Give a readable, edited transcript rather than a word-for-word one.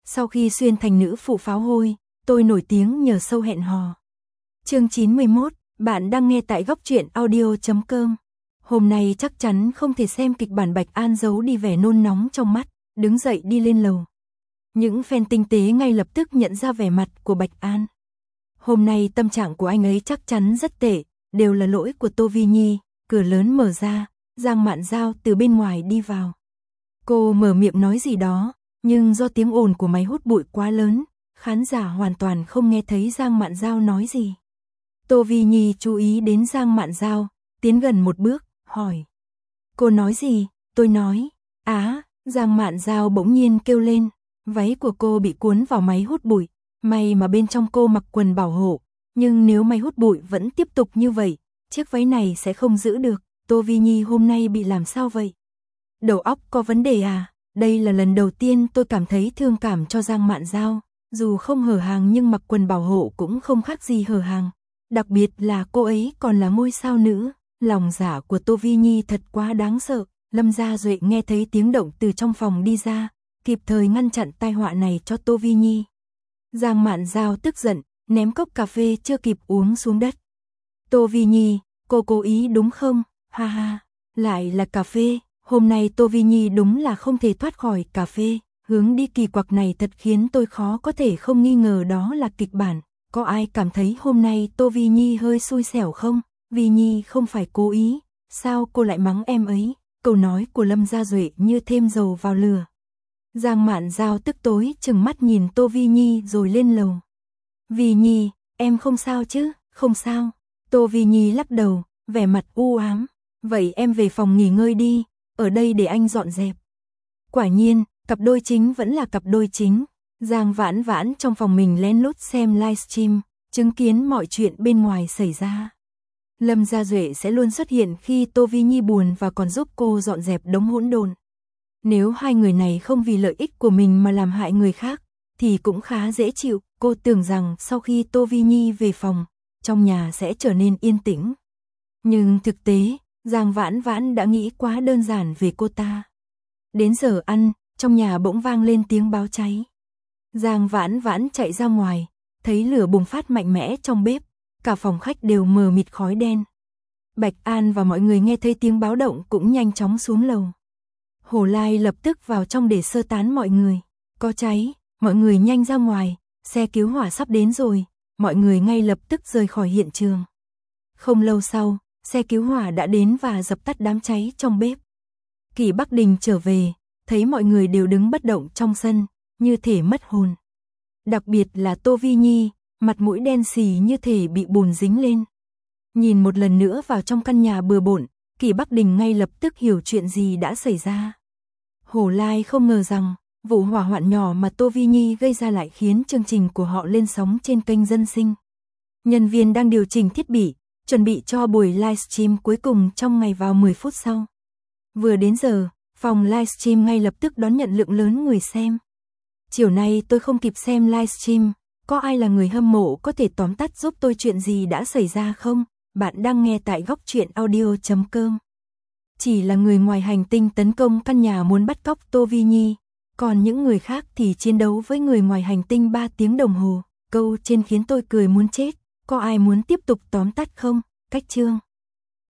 Sau khi xuyên thành nữ phụ pháo hôi, tôi nổi tiếng nhờ show hẹn hò. Chương 91, bạn đang nghe tại góc truyện audio.com. Hôm nay chắc chắn không thể xem kịch bản Bạch An giấu đi vẻ nôn nóng trong mắt, đứng dậy đi lên lầu. Những fan tinh tế ngay lập tức nhận ra vẻ mặt của Bạch An. Hôm nay tâm trạng của anh ấy chắc chắn rất tệ, đều là lỗi của Tô Vi Nhi. Cửa lớn mở ra, Giang Mạn Giao từ bên ngoài đi vào. Cô mở miệng nói gì đó, nhưng do tiếng ồn của máy hút bụi quá lớn, khán giả hoàn toàn không nghe thấy Giang Mạn Giao nói gì. Tô Vi Nhi chú ý đến Giang Mạn Giao, tiến gần một bước, hỏi. Cô nói gì? Tôi nói. Giang Mạn Giao bỗng nhiên kêu lên, váy của cô bị cuốn vào máy hút bụi, may mà bên trong cô mặc quần bảo hộ, nhưng nếu máy hút bụi vẫn tiếp tục như vậy, chiếc váy này sẽ không giữ được. Tô Vi Nhi hôm nay bị làm sao vậy? Đầu óc có vấn đề à? Đây là lần đầu tiên tôi cảm thấy thương cảm cho Giang Mạn Giao, dù không hở hàng nhưng mặc quần bảo hộ cũng không khác gì hở hàng. Đặc biệt là cô ấy còn là ngôi sao nữ, lòng dạ của Tô Vi Nhi thật quá đáng sợ. Lâm Gia Duệ nghe thấy tiếng động từ trong phòng đi ra, kịp thời ngăn chặn tai họa này cho Tô Vi Nhi. Giang Mạn Giao tức giận, ném cốc cà phê chưa kịp uống xuống đất. Tô Vi Nhi, cô cố ý đúng không? Ha ha, lại là cà phê. Hôm nay Tô Vi Nhi đúng là không thể thoát khỏi cà phê. Hướng đi kỳ quặc này thật khiến tôi khó có thể không nghi ngờ đó là kịch bản. Có ai cảm thấy hôm nay Tô Vi Nhi hơi xui xẻo không? Vi Nhi không phải cố ý, sao cô lại mắng em ấy? Câu nói của Lâm Gia Duệ như thêm dầu vào lửa. Giang Mạn Giao tức tối trừng mắt nhìn Tô Vi Nhi rồi lên lầu. Vi Nhi, em không sao chứ? Không sao. Tô Vi Nhi lắc đầu, vẻ mặt u ám. Vậy em về phòng nghỉ ngơi đi, ở đây để anh dọn dẹp. Quả nhiên, cặp đôi chính vẫn là cặp đôi chính. Giang Vãn Vãn trong phòng mình lén lút xem livestream, chứng kiến mọi chuyện bên ngoài xảy ra. Lâm Gia Duệ sẽ luôn xuất hiện khi Tô Vi Nhi buồn và còn giúp cô dọn dẹp đống hỗn độn. Nếu hai người này không vì lợi ích của mình mà làm hại người khác, thì cũng khá dễ chịu. Cô tưởng rằng sau khi Tô Vi Nhi về phòng, trong nhà sẽ trở nên yên tĩnh. Nhưng thực tế, Giang Vãn Vãn đã nghĩ quá đơn giản về cô ta. Đến giờ ăn, trong nhà bỗng vang lên tiếng báo cháy. Giang Vãn Vãn chạy ra ngoài, thấy lửa bùng phát mạnh mẽ trong bếp, cả phòng khách đều mờ mịt khói đen. Bạch An và mọi người nghe thấy tiếng báo động cũng nhanh chóng xuống lầu. Hồ Lai lập tức vào trong để sơ tán mọi người. Có cháy, mọi người nhanh ra ngoài, xe cứu hỏa sắp đến rồi, mọi người ngay lập tức rời khỏi hiện trường. Không lâu sau, xe cứu hỏa đã đến và dập tắt đám cháy trong bếp. Kỷ Bắc Đình trở về, thấy mọi người đều đứng bất động trong sân, như thể mất hồn. Đặc biệt là Tô Vi Nhi, mặt mũi đen xì như thể bị bùn dính lên. Nhìn một lần nữa vào trong căn nhà bừa bộn, Kỷ Bắc Đình ngay lập tức hiểu chuyện gì đã xảy ra. Hồ Lai không ngờ rằng, vụ hỏa hoạn nhỏ mà Tô Vi Nhi gây ra lại khiến chương trình của họ lên sóng trên kênh Dân Sinh. Nhân viên đang điều chỉnh thiết bị, chuẩn bị cho buổi livestream cuối cùng trong ngày vào 10 phút sau. Vừa đến giờ, phòng livestream ngay lập tức đón nhận lượng lớn người xem. Chiều nay tôi không kịp xem livestream, có ai là người hâm mộ có thể tóm tắt giúp tôi chuyện gì đã xảy ra không? Bạn đang nghe tại góc truyện audio.com. Chỉ là người ngoài hành tinh tấn công căn nhà muốn bắt cóc Tô Vi Nhi, còn những người khác thì chiến đấu với người ngoài hành tinh 3 tiếng đồng hồ. Câu trên khiến tôi cười muốn chết, có ai muốn tiếp tục tóm tắt không? Cách chương